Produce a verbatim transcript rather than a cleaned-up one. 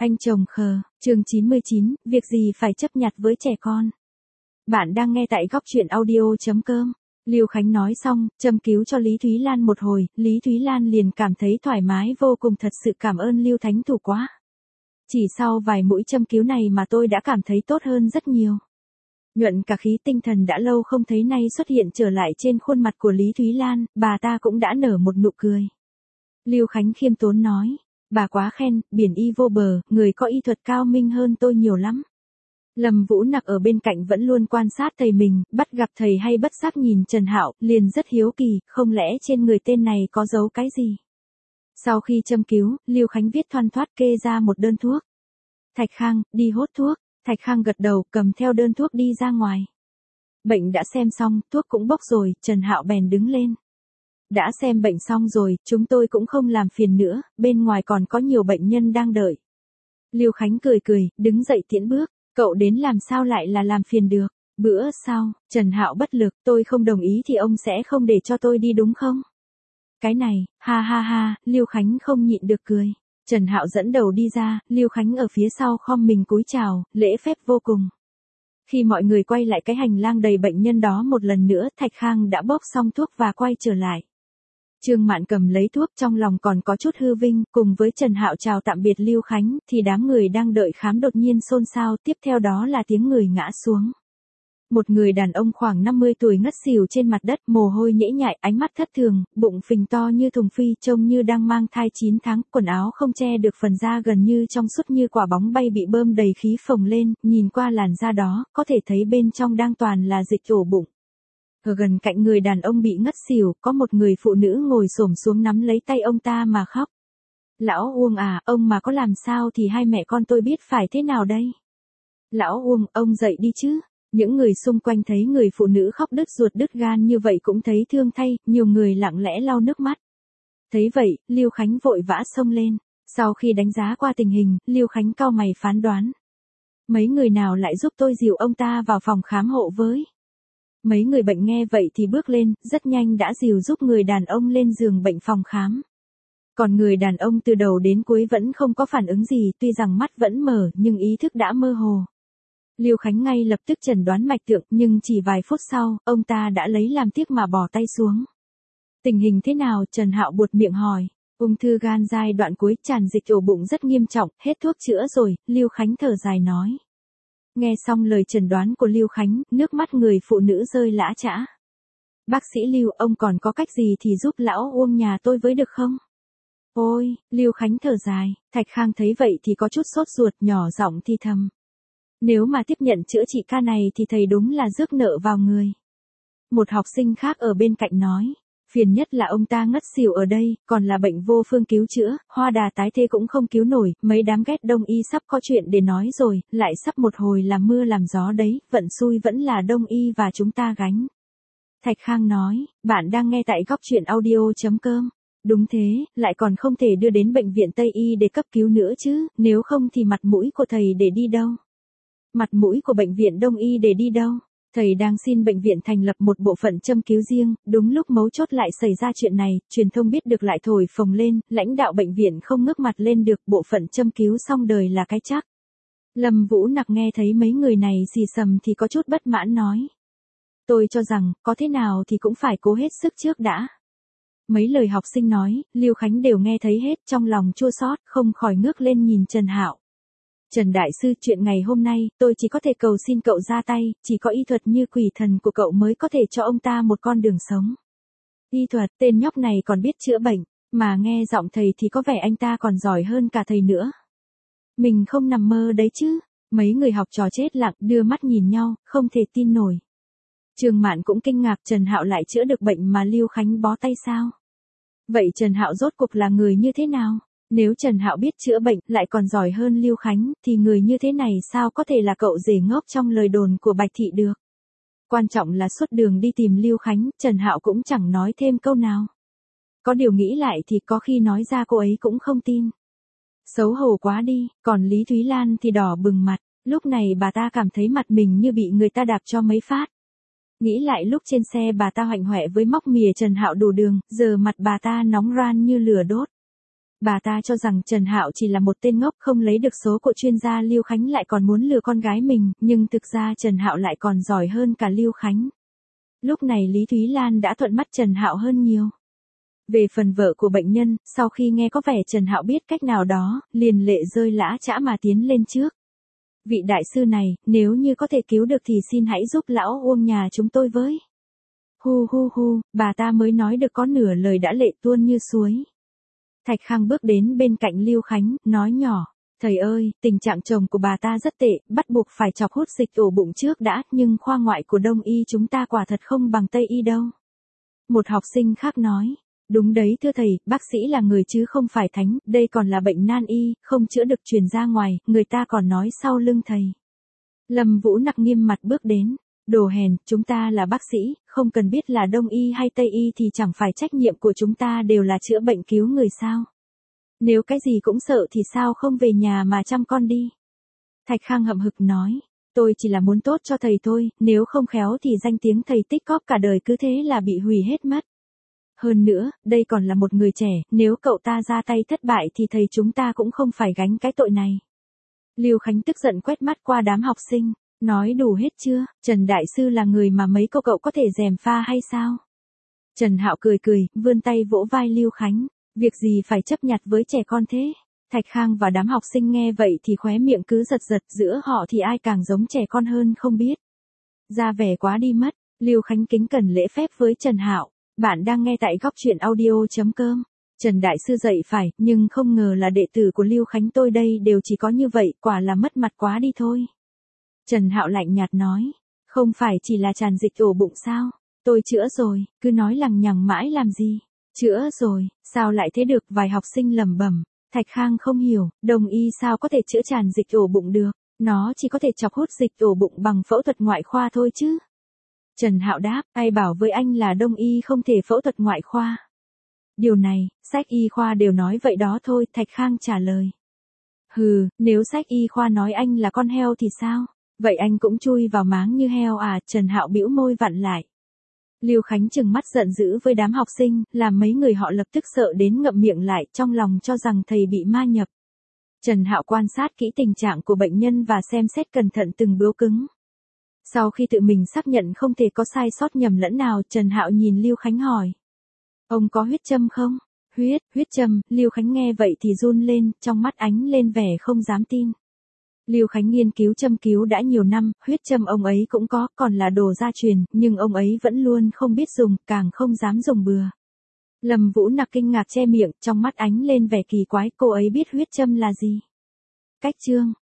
Anh chồng khờ, chương chín mươi chín, việc gì phải chấp nhặt với trẻ con. Bạn đang nghe tại góc chuyện audio.com. Lưu Khánh nói xong, châm cứu cho Lý Thúy Lan một hồi, Lý Thúy Lan liền cảm thấy thoải mái vô cùng, thật sự cảm ơn Lưu Thánh Thủ quá. Chỉ sau vài mũi châm cứu này mà tôi đã cảm thấy tốt hơn rất nhiều. Nhuận cả khí, tinh thần đã lâu không thấy nay xuất hiện trở lại trên khuôn mặt của Lý Thúy Lan, bà ta cũng đã nở một nụ cười. Lưu Khánh khiêm tốn nói, bà quá khen, biển y vô bờ, người có y thuật cao minh hơn tôi nhiều lắm. Lâm Vũ Nặc ở bên cạnh vẫn luôn quan sát thầy mình, bắt gặp thầy hay bất giác nhìn Trần Hạo, liền rất hiếu kỳ, không lẽ trên người tên này có giấu cái gì. Sau khi châm cứu, Lưu Khánh viết thoăn thoắt kê ra một đơn thuốc. Thạch Khang, đi hốt thuốc. Thạch Khang gật đầu, cầm theo đơn thuốc đi ra ngoài. Bệnh đã xem xong, thuốc cũng bốc rồi, Trần Hạo bèn đứng lên. Đã xem bệnh xong rồi, chúng tôi cũng không làm phiền nữa, bên ngoài còn có nhiều bệnh nhân đang đợi. Lưu Khánh cười cười, đứng dậy tiễn bước, cậu đến làm sao lại là làm phiền được. Bữa sau, Trần Hạo bất lực, tôi không đồng ý thì ông sẽ không để cho tôi đi đúng không? Cái này, ha ha ha, Lưu Khánh không nhịn được cười. Trần Hạo dẫn đầu đi ra, Lưu Khánh ở phía sau khom mình cúi chào, lễ phép vô cùng. Khi mọi người quay lại cái hành lang đầy bệnh nhân đó một lần nữa, Thạch Khang đã bốc xong thuốc và quay trở lại. Trương Mạn cầm lấy thuốc, trong lòng còn có chút hư vinh, cùng với Trần Hạo chào tạm biệt Lưu Khánh, thì đám người đang đợi khám đột nhiên xôn xao, tiếp theo đó là tiếng người ngã xuống. Một người đàn ông khoảng năm mươi tuổi ngất xỉu trên mặt đất, mồ hôi nhễ nhại, ánh mắt thất thường, bụng phình to như thùng phi, trông như đang mang thai chín tháng, quần áo không che được phần da gần như trong suốt như quả bóng bay bị bơm đầy khí phồng lên, nhìn qua làn da đó, có thể thấy bên trong đang toàn là dịch ổ bụng. Ở gần cạnh người đàn ông bị ngất xỉu, có một người phụ nữ ngồi xổm xuống nắm lấy tay ông ta mà khóc. Lão Uông à, ông mà có làm sao thì hai mẹ con tôi biết phải thế nào đây? Lão Uông, ông dậy đi chứ. Những người xung quanh thấy người phụ nữ khóc đứt ruột đứt gan như vậy cũng thấy thương thay, nhiều người lặng lẽ lau nước mắt. Thấy vậy, Lưu Khánh vội vã xông lên. Sau khi đánh giá qua tình hình, Lưu Khánh cau mày phán đoán. Mấy người nào lại giúp tôi dìu ông ta vào phòng khám hộ với? Mấy người bệnh nghe vậy thì bước lên, rất nhanh đã dìu giúp người đàn ông lên giường bệnh phòng khám. Còn người đàn ông từ đầu đến cuối vẫn không có phản ứng gì, tuy rằng mắt vẫn mở nhưng ý thức đã mơ hồ. Lưu Khánh ngay lập tức chẩn đoán mạch tượng, nhưng chỉ vài phút sau, ông ta đã lấy làm tiếc mà bỏ tay xuống. Tình hình thế nào? Trần Hạo buột miệng hỏi. Ung thư gan giai đoạn cuối, tràn dịch ổ bụng rất nghiêm trọng, hết thuốc chữa rồi, Lưu Khánh thở dài nói. Nghe xong lời chẩn đoán của Lưu Khánh, nước mắt người phụ nữ rơi lã chã. Bác sĩ Lưu, ông còn có cách gì thì giúp lão Uông nhà tôi với được không? Ôi, Lưu Khánh thở dài, Thạch Khang thấy vậy thì có chút sốt ruột, nhỏ giọng thì thầm. Nếu mà tiếp nhận chữa trị ca này thì thầy đúng là rước nợ vào người. Một học sinh khác ở bên cạnh nói, phiền nhất là ông ta ngất xỉu ở đây, còn là bệnh vô phương cứu chữa, hoa đà tái thế cũng không cứu nổi, mấy đám ghét đông y sắp có chuyện để nói rồi, lại sắp một hồi làm mưa làm gió đấy, vận xui vẫn là đông y và chúng ta gánh. Thạch Khang nói, bạn đang nghe tại góc chuyện audio.com. Đúng thế, lại còn không thể đưa đến bệnh viện Tây Y để cấp cứu nữa chứ, nếu không thì mặt mũi của thầy để đi đâu? Mặt mũi của bệnh viện Đông Y để đi đâu? Thầy đang xin bệnh viện thành lập một bộ phận châm cứu riêng, đúng lúc mấu chốt lại xảy ra chuyện này, truyền thông biết được lại thổi phồng lên, lãnh đạo bệnh viện không ngước mặt lên được, bộ phận châm cứu xong đời là cái chắc. Lâm Vũ Nặc nghe thấy mấy người này xì xầm thì có chút bất mãn nói. Tôi cho rằng, có thế nào thì cũng phải cố hết sức trước đã. Mấy lời học sinh nói, Lưu Khánh đều nghe thấy hết, trong lòng chua xót, không khỏi ngước lên nhìn Trần Hạo. Trần Đại Sư, chuyện ngày hôm nay, tôi chỉ có thể cầu xin cậu ra tay, chỉ có y thuật như quỷ thần của cậu mới có thể cho ông ta một con đường sống. Y thuật, tên nhóc này còn biết chữa bệnh, mà nghe giọng thầy thì có vẻ anh ta còn giỏi hơn cả thầy nữa. Mình không nằm mơ đấy chứ, mấy người học trò chết lặng, đưa mắt nhìn nhau, không thể tin nổi. Trương Mạn cũng kinh ngạc, Trần Hạo lại chữa được bệnh mà Lưu Khánh bó tay sao? Vậy Trần Hạo rốt cuộc là người như thế nào? Nếu Trần Hạo biết chữa bệnh, lại còn giỏi hơn Lưu Khánh, thì người như thế này sao có thể là cậu rể ngốc trong lời đồn của Bạch Thị được? Quan trọng là suốt đường đi tìm Lưu Khánh, Trần Hạo cũng chẳng nói thêm câu nào. Có điều nghĩ lại thì có khi nói ra cô ấy cũng không tin. Xấu hổ quá đi, còn Lý Thúy Lan thì đỏ bừng mặt, lúc này bà ta cảm thấy mặt mình như bị người ta đạp cho mấy phát. Nghĩ lại lúc trên xe bà ta hoạnh hoẹ với móc mìa Trần Hạo đổ đường, giờ mặt bà ta nóng ran như lửa đốt. Bà ta cho rằng Trần Hạo chỉ là một tên ngốc không lấy được số của chuyên gia Lưu Khánh lại còn muốn lừa con gái mình, nhưng thực ra Trần Hạo lại còn giỏi hơn cả Lưu Khánh. Lúc này Lý Thúy Lan đã thuận mắt Trần Hạo hơn nhiều. Về phần vợ của bệnh nhân, sau khi nghe có vẻ Trần Hạo biết cách nào đó, liền lệ rơi lã chã mà tiến lên trước. Vị đại sư này, nếu như có thể cứu được thì xin hãy giúp lão Uông nhà chúng tôi với. Hu hu hu, bà ta mới nói được có nửa lời đã lệ tuôn như suối. Thạch Khang bước đến bên cạnh Lưu Khánh, nói nhỏ, thầy ơi, tình trạng chồng của bà ta rất tệ, bắt buộc phải chọc hút dịch ổ bụng trước đã, nhưng khoa ngoại của Đông y chúng ta quả thật không bằng Tây y đâu. Một học sinh khác nói, đúng đấy thưa thầy, bác sĩ là người chứ không phải thánh, đây còn là bệnh nan y, không chữa được truyền ra ngoài, người ta còn nói sau lưng thầy. Lâm Vũ Nặc nghiêm mặt bước đến, đồ hèn, chúng ta là bác sĩ, không cần biết là Đông y hay Tây y thì chẳng phải trách nhiệm của chúng ta đều là chữa bệnh cứu người sao. Nếu cái gì cũng sợ thì sao không về nhà mà chăm con đi. Thạch Khang hậm hực nói, tôi chỉ là muốn tốt cho thầy thôi, nếu không khéo thì danh tiếng thầy tích cóp cả đời cứ thế là bị hủy hết mất. Hơn nữa, đây còn là một người trẻ, nếu cậu ta ra tay thất bại thì thầy chúng ta cũng không phải gánh cái tội này. Lưu Khánh tức giận quét mắt qua đám học sinh, nói đủ hết chưa, Trần Đại Sư là người mà mấy cô cậu có thể gièm pha hay sao? Trần Hạo cười cười, vươn tay vỗ vai Lưu Khánh, việc gì phải chấp nhặt với trẻ con thế? Thạch Khang và đám học sinh nghe vậy thì khóe miệng cứ giật giật, giữa họ thì ai càng giống trẻ con hơn không biết. Ra vẻ quá đi mất, Lưu Khánh kính cẩn lễ phép với Trần Hạo. Bạn đang nghe tại góc truyện audio chấm com. Trần Đại Sư dạy phải, nhưng không ngờ là đệ tử của Lưu Khánh tôi đây đều chỉ có như vậy, quả là mất mặt quá đi thôi. Trần Hạo lạnh nhạt nói, không phải chỉ là tràn dịch ổ bụng sao, tôi chữa rồi, cứ nói lằng nhằng mãi làm gì, chữa rồi, sao lại thế được, vài học sinh lẩm bẩm. Thạch Khang không hiểu, Đông y sao có thể chữa tràn dịch ổ bụng được, nó chỉ có thể chọc hút dịch ổ bụng bằng phẫu thuật ngoại khoa thôi chứ. Trần Hạo đáp, ai bảo với anh là Đông y không thể phẫu thuật ngoại khoa. Điều này, sách y khoa đều nói vậy đó thôi, Thạch Khang trả lời. Hừ, nếu sách y khoa nói anh là con heo thì sao? Vậy anh cũng chui vào máng như heo à? Trần Hạo bĩu môi vặn lại. Lưu Khánh trừng mắt giận dữ với đám học sinh, làm mấy người họ lập tức sợ đến ngậm miệng lại, trong lòng cho rằng thầy bị ma nhập. Trần Hạo quan sát kỹ tình trạng của bệnh nhân và xem xét cẩn thận từng bướu cứng. Sau khi tự mình xác nhận không thể có sai sót nhầm lẫn nào, Trần Hạo nhìn Lưu Khánh hỏi. Ông có huyết châm không? Huyết, huyết châm, Lưu Khánh nghe vậy thì run lên, trong mắt ánh lên vẻ không dám tin. Lưu Khánh nghiên cứu châm cứu đã nhiều năm, huyết châm ông ấy cũng có, còn là đồ gia truyền, nhưng ông ấy vẫn luôn không biết dùng, càng không dám dùng bừa. Lâm Vũ Nặc kinh ngạc che miệng, trong mắt ánh lên vẻ kỳ quái, cô ấy biết huyết châm là gì? Cách chương